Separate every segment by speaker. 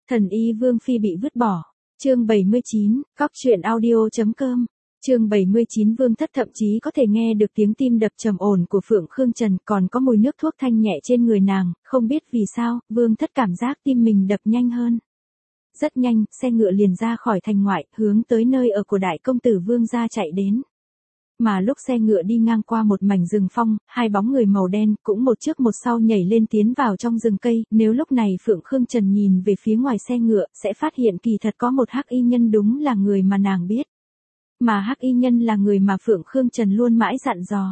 Speaker 1: Thần y Vương Phi bị vứt bỏ. Chương 79, Cóc truyện audio.com. Chương 79 Vương Thất thậm chí có thể nghe được tiếng tim đập trầm ổn của Phượng Khương Trần, còn có mùi nước thuốc thanh nhẹ trên người nàng, không biết vì sao, Vương Thất cảm giác tim mình đập nhanh hơn. Rất nhanh, xe ngựa liền ra khỏi thành ngoại, hướng tới nơi ở của đại công tử Vương gia chạy đến. Mà lúc xe ngựa đi ngang qua một mảnh rừng phong, hai bóng người màu đen cũng một trước một sau nhảy lên tiến vào trong rừng cây, nếu lúc này Phượng Khương Trần nhìn về phía ngoài xe ngựa, sẽ phát hiện kỳ thật có một hắc y nhân đúng là người mà nàng biết. Mà hắc y nhân là người mà Phượng Khương Trần luôn mãi dặn dò.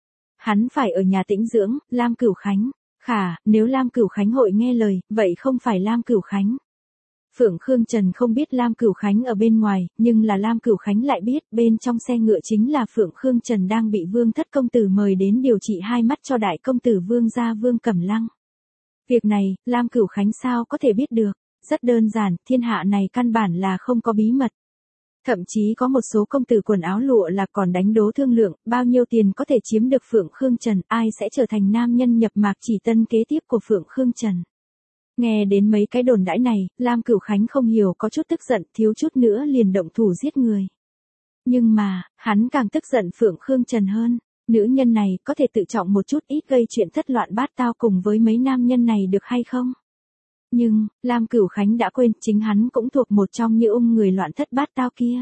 Speaker 1: Hắn phải ở nhà tĩnh dưỡng, Lam Cửu Khánh. Nếu Lam Cửu Khánh hội nghe lời, vậy không phải Lam Cửu Khánh. Phượng Khương Trần không biết Lam Cửu Khánh ở bên ngoài, nhưng là Lam Cửu Khánh lại biết bên trong xe ngựa chính là Phượng Khương Trần đang bị Vương Thất công tử mời đến điều trị hai mắt cho đại công tử Vương gia Vương Cẩm Lăng. Việc này, Lam Cửu Khánh sao có thể biết được? Rất đơn giản, thiên hạ này căn bản là không có bí mật. Thậm chí có một số công tử quần áo lụa là còn đánh đố thương lượng, bao nhiêu tiền có thể chiếm được Phượng Khương Trần, ai sẽ trở thành nam nhân nhập mạc chỉ tân kế tiếp của Phượng Khương Trần. Nghe đến mấy cái đồn đãi này, Lam Cửu Khánh không hiểu có chút tức giận, thiếu chút nữa liền động thủ giết người. Nhưng mà, hắn càng tức giận Phượng Khương Trần hơn. Nữ nhân này có thể tự trọng một chút, ít gây chuyện thất loạn bát tao cùng với mấy nam nhân này được hay không? Nhưng, Lam Cửu Khánh đã quên chính hắn cũng thuộc một trong những người loạn thất bát tao kia.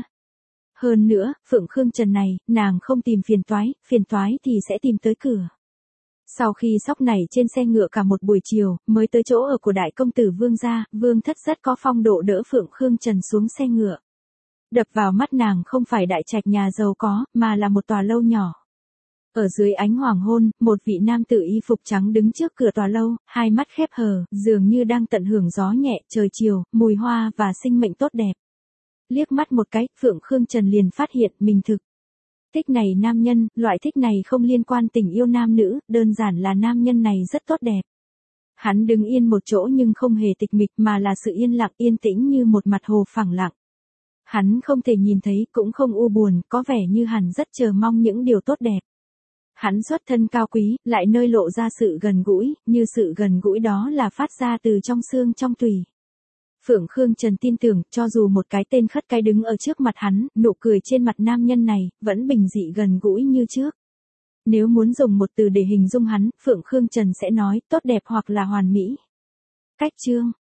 Speaker 1: Hơn nữa, Phượng Khương Trần này, nàng không tìm phiền toái thì sẽ tìm tới cửa. Sau khi sóc này trên xe ngựa cả một buổi chiều, mới tới chỗ ở của đại công tử Vương gia, Vương Thất rất có phong độ đỡ Phượng Khương Trần xuống xe ngựa. Đập vào mắt nàng không phải đại trạch nhà giàu có, mà là một tòa lâu nhỏ. Ở dưới ánh hoàng hôn, một vị nam tử y phục trắng đứng trước cửa tòa lâu, hai mắt khép hờ, dường như đang tận hưởng gió nhẹ, trời chiều, mùi hoa và sinh mệnh tốt đẹp. Liếc mắt một cái, Phượng Khương Trần liền phát hiện mình thực thích này nam nhân, loại thích này không liên quan tình yêu nam nữ, đơn giản là nam nhân này rất tốt đẹp. Hắn đứng yên một chỗ nhưng không hề tịch mịch mà là sự yên lặng yên tĩnh như một mặt hồ phẳng lặng. Hắn không thể nhìn thấy cũng không u buồn, có vẻ như hắn rất chờ mong những điều tốt đẹp. Hắn xuất thân cao quý, lại nơi lộ ra sự gần gũi, như sự gần gũi đó là phát ra từ trong xương trong tủy. Phượng Khương Trần tin tưởng, cho dù một cái tên khất cái đứng ở trước mặt hắn, nụ cười trên mặt nam nhân này, vẫn bình dị gần gũi như trước. Nếu muốn dùng một từ để hình dung hắn, Phượng Khương Trần sẽ nói, tốt đẹp hoặc là hoàn mỹ. Cách chương.